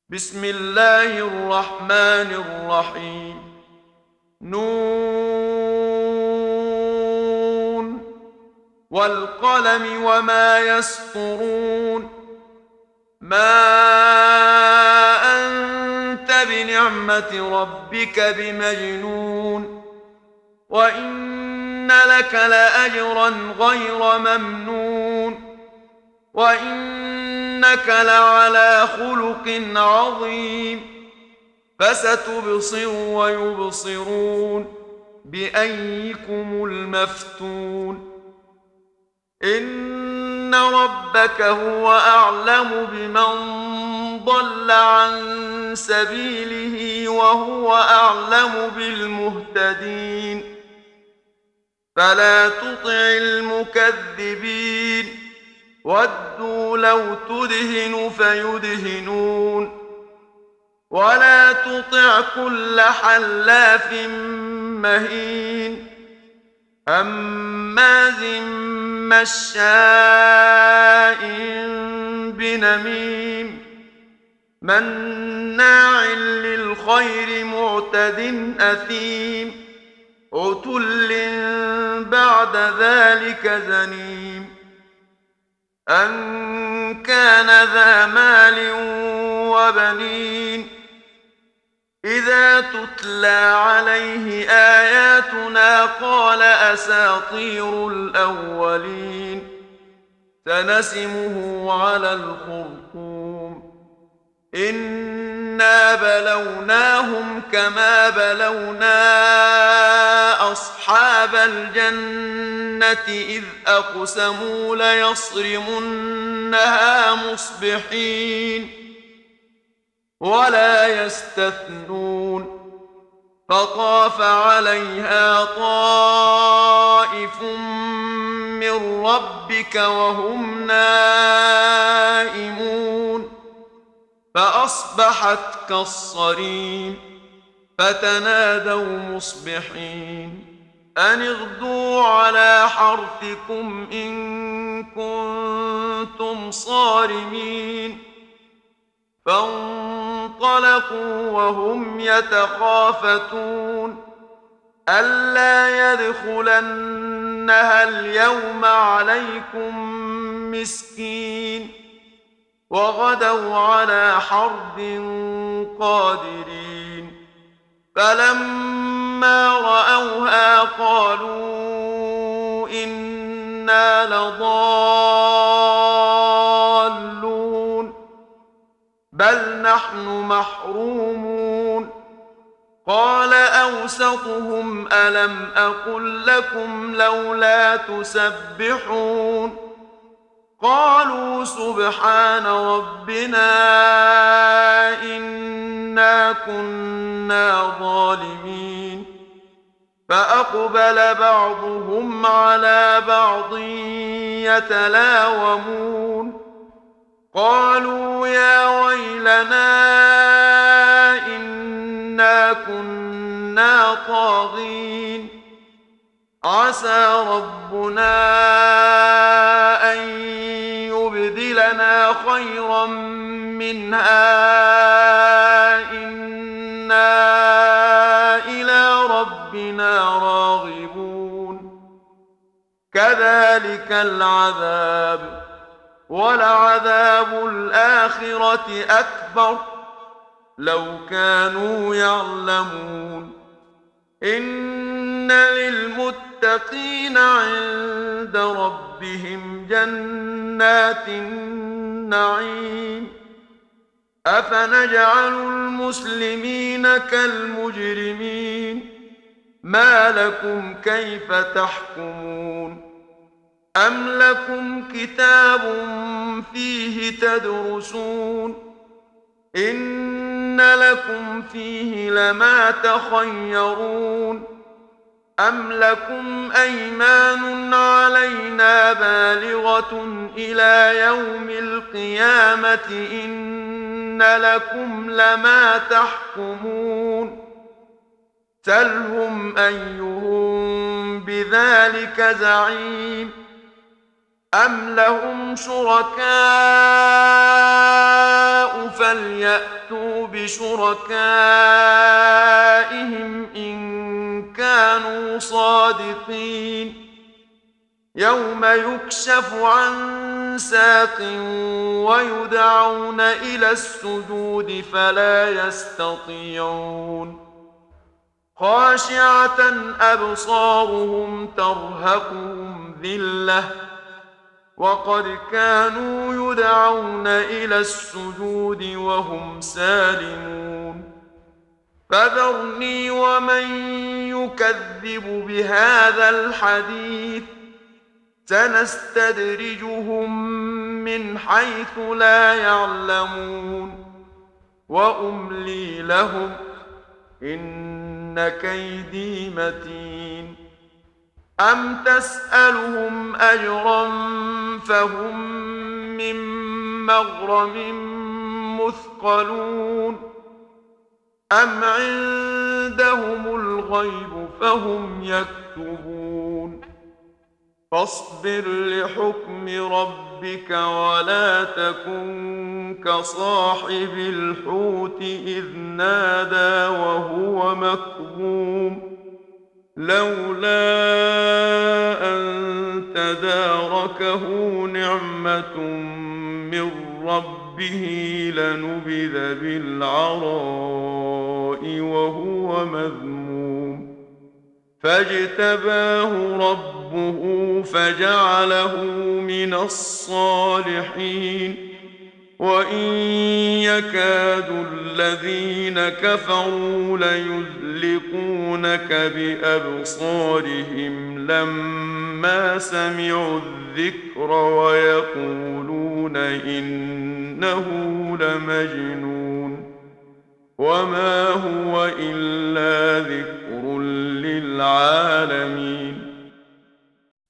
بسم الله الرحمن الرحيم. نون والقلم وما يسطرون. ما أنت بنعمة ربك بمجنون، وإن لك لأجرا غير ممنون، وإنك لعلى خلق عظيم. فستبصر ويبصرون بأيكم المفتون. إن ربك هو أعلم بمن ضل عن سبيله وهو أعلم بالمهتدين. فلا تطع المكذبين، ودوا لو تدهن فيدهنون. ولا تطع كل حلاف مهين، هماز مشاء بنميم، مناع للخير معتد أثيم، عتل بعد ذلك زنيم. أن كان ذا مال وبنين، إذا تتلى عليه آياتنا قال أساطير الأولين. سنسمه على الخرطوم. إنا بلوناهم كما بلونا أصحاب الجنة إذ أقسموا ليصرمنها مصبحين ولا يستثنون. فطاف عليها طائف من ربك وهم نائمون، فأصبحت كالصريم. فتنادوا مصبحين أن اغدوا على حرثكم إن كنتم صارمين. فانطلقوا وهم يتخافتون ألا يدخلنها اليوم عليكم مسكين، وغدوا على حرد قادرين. فلما رأوها قالوا إنا لضالون بل نحن محرومون. قال أوسطهم ألم أقل لكم لولا تسبحون. قالوا سبحان ربنا إنا كنا ظالمين. فأقبل بعضهم على بعض يتلاومون قالوا يا ويلنا إنا كنا طاغين. عسى ربنا أن يبدلنا خيرا منها إنا إلى ربنا راغبون. كذلك العذاب، ولعذاب الآخرة أكبر لو كانوا يعلمون. إن للمتقين عند ربهم جنات النعيم. أفنجعل المسلمين كالمجرمين؟ ما لكم كيف تحكمون؟ أم لكم كتاب فيه تدرسون؟ إن لكم فيه لما تخيرون. أم لكم أيمان علينا بالغة إلى يوم القيامة إن لكم لما تحكمون. سلهم أيهم بذلك زعيم. أم لهم شركاء فليأتوا بشركائهم إن كانوا صادقين يوم يكشف عن ساق ويدعون إلى السجود فلا يستطيعون خاشعة أبصارهم ترهقهم ذلة وقد كانوا يدعون إلى السجود وهم سالمون فذرني ومن يكذب بهذا الحديث سنستدرجهم من حيث لا يعلمون وأملي لهم إن كيدي متين أم تسألهم أجرا فهم من مغرم مثقلون أم عندهم الغيب فهم يكتبون فاصبر لحكم ربك ولا تكن كصاحب الحوت إذ نادى وهو مكظوم لولا أن تداركه نعمة من ربه لنبذ بالعراء وهو مذموم فاجتباه ربه فجعله من الصالحين وإن يكاد الذين كفروا ليزلقونك بأبصارهم لما سمعوا الذكر ويقولون إنه لمجنون وما هو إلا ذكر للعالمين